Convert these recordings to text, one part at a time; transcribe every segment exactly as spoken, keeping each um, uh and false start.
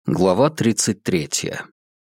Глава тридцать третья.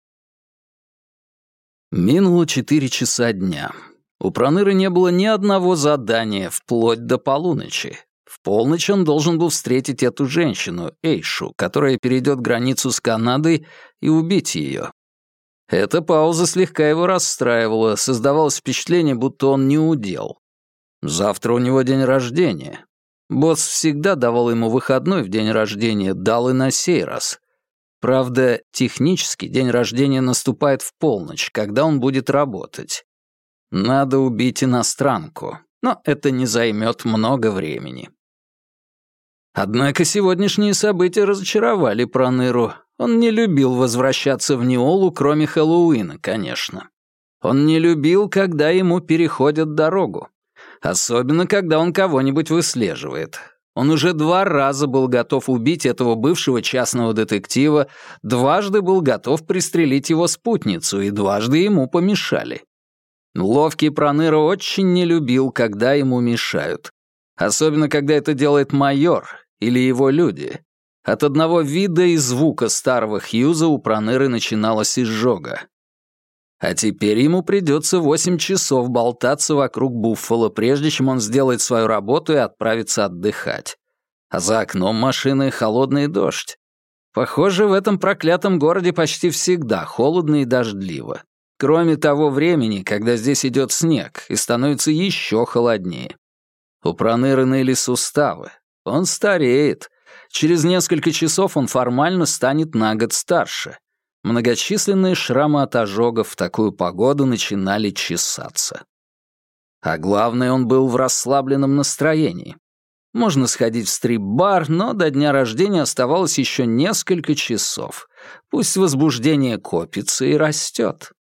Минуло четыре часа дня. У Проныры не было ни одного задания вплоть до полуночи. В полночь он должен был встретить эту женщину, Эйшу, которая перейдет границу с Канадой, и убить ее. Эта пауза слегка его расстраивала, создавалось впечатление, будто он не удел. Завтра у него день рождения. Босс всегда давал ему выходной в день рождения, дал и на сей раз. Правда, технически день рождения наступает в полночь, когда он будет работать. Надо убить иностранку, но это не займет много времени. Однако сегодняшние события разочаровали Проныру. Он не любил возвращаться в Неолу, кроме Хэллоуина, конечно. Он не любил, когда ему переходят дорогу. Особенно, когда он кого-нибудь выслеживает. Он уже два раза был готов убить этого бывшего частного детектива, дважды был готов пристрелить его спутницу, и дважды ему помешали. Ловкий Проныра очень не любил, когда ему мешают. Особенно, когда это делает майор или его люди. От одного вида и звука старого Хьюза у Проныры начиналась изжога. А теперь ему придется восемь часов болтаться вокруг Буффало, прежде чем он сделает свою работу и отправится отдыхать. А за окном машины холодный дождь. Похоже, в этом проклятом городе почти всегда холодно и дождливо. Кроме того времени, когда здесь идет снег и становится еще холоднее. У Проныры ныли суставы. Он стареет. Через несколько часов он формально станет на год старше. Многочисленные шрамы от ожогов в такую погоду начинали чесаться. А главное, он был в расслабленном настроении. Можно сходить в стрип-бар, но до дня рождения оставалось еще несколько часов. Пусть возбуждение копится и растет.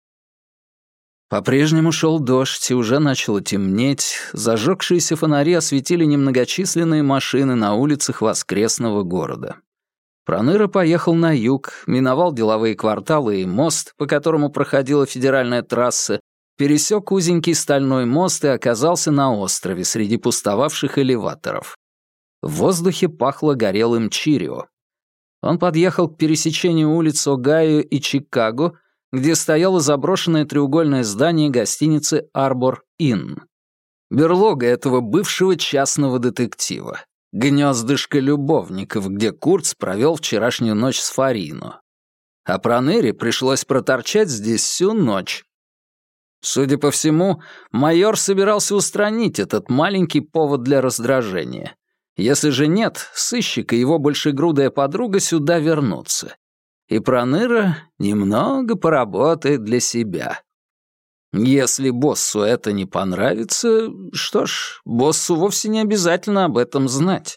По-прежнему шел дождь, и уже начало темнеть. Зажегшиеся фонари осветили немногочисленные машины на улицах воскресного города. Проныра поехал на юг, миновал деловые кварталы и мост, по которому проходила федеральная трасса, пересек узенький стальной мост и оказался на острове среди пустовавших элеваторов. В воздухе пахло горелым чирио. Он подъехал к пересечению улиц Огайо и Чикаго, где стояло заброшенное треугольное здание гостиницы «Арбор Инн». Берлога этого бывшего частного детектива. Гнездышко любовников, где Курц провел вчерашнюю ночь с Фарино. А Проныре пришлось проторчать здесь всю ночь. Судя по всему, майор собирался устранить этот маленький повод для раздражения. Если же нет, сыщик и его большегрудая подруга сюда вернутся. И Проныра немного поработает для себя. Если боссу это не понравится, что ж, боссу вовсе не обязательно об этом знать.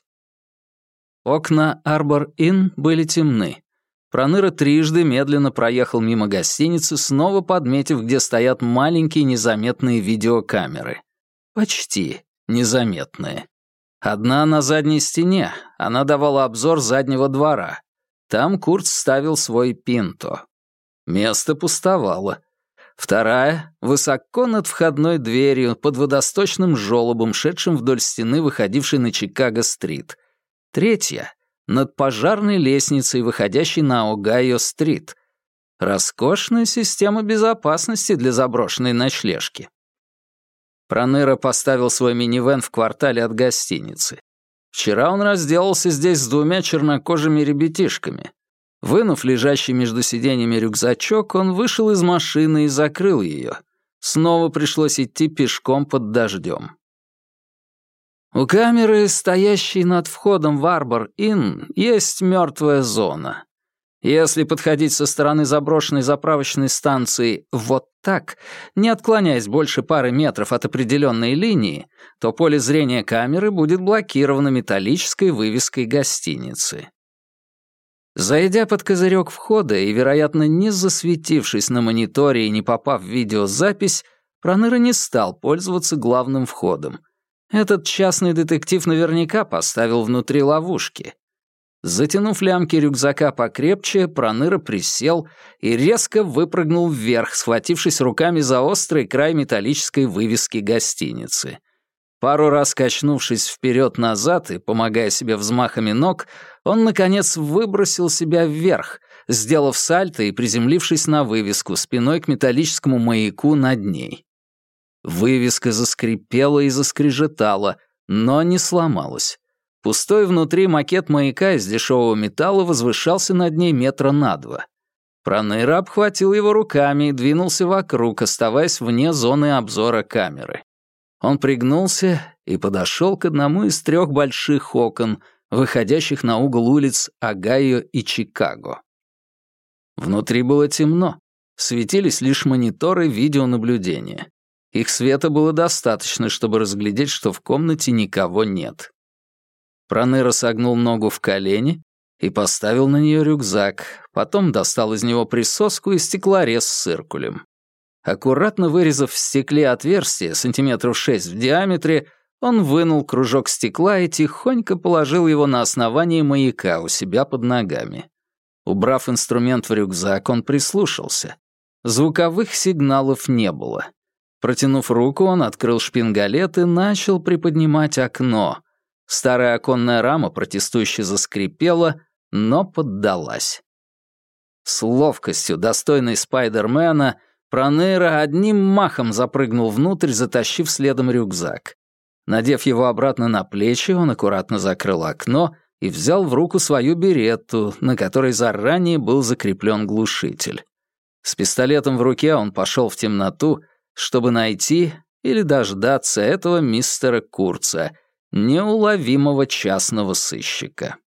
Окна Арбор-Инн были темны. Проныра трижды медленно проехал мимо гостиницы, снова подметив, где стоят маленькие незаметные видеокамеры. Почти незаметные. Одна на задней стене, она давала обзор заднего двора. Там Курц ставил свой пинто. Место пустовало. Вторая — высоко над входной дверью, под водосточным желобом, шедшим вдоль стены, выходившей на Чикаго-стрит. Третья — над пожарной лестницей, выходящей на Огайо-стрит. Роскошная система безопасности для заброшенной ночлежки. Проныра поставил свой минивэн в квартале от гостиницы. Вчера он разделался здесь с двумя чернокожими ребятишками. Вынув лежащий между сиденьями рюкзачок, он вышел из машины и закрыл ее. Снова пришлось идти пешком под дождем. У камеры, стоящей над входом в Арбор-Инн, есть мертвая зона. Если подходить со стороны заброшенной заправочной станции вот так, не отклоняясь больше пары метров от определенной линии, то поле зрения камеры будет блокировано металлической вывеской гостиницы. Зайдя под козырек входа и, вероятно, не засветившись на мониторе и не попав в видеозапись, Проныра не стал пользоваться главным входом. Этот частный детектив наверняка поставил внутри ловушки. Затянув лямки рюкзака покрепче, Проныра присел и резко выпрыгнул вверх, схватившись руками за острый край металлической вывески гостиницы. Пару раз качнувшись вперед-назад и помогая себе взмахами ног, он, наконец, выбросил себя вверх, сделав сальто и приземлившись на вывеску спиной к металлическому маяку над ней. Вывеска заскрипела и заскрежетала, но не сломалась. Пустой внутри макет маяка из дешевого металла возвышался над ней метра на два. Проныра обхватил его руками и двинулся вокруг, оставаясь вне зоны обзора камеры. Он пригнулся и подошел к одному из трех больших окон, выходящих на угол улиц Огайо и Чикаго. Внутри было темно, светились лишь мониторы видеонаблюдения. Их света было достаточно, чтобы разглядеть, что в комнате никого нет. Проныра согнул ногу в колени и поставил на нее рюкзак, потом достал из него присоску и стеклорез с циркулем. Аккуратно вырезав в стекле отверстие сантиметров шесть в диаметре, он вынул кружок стекла и тихонько положил его на основание маяка у себя под ногами. Убрав инструмент в рюкзак, он прислушался. Звуковых сигналов не было. Протянув руку, он открыл шпингалет и начал приподнимать окно. Старая оконная рама протестующе заскрипела, но поддалась. С ловкостью, достойной Спайдермена, Проныра одним махом запрыгнул внутрь, затащив следом рюкзак. Надев его обратно на плечи, он аккуратно закрыл окно и взял в руку свою беретту, на которой заранее был закреплен глушитель. С пистолетом в руке он пошел в темноту, чтобы найти или дождаться этого мистера Курца, неуловимого частного сыщика.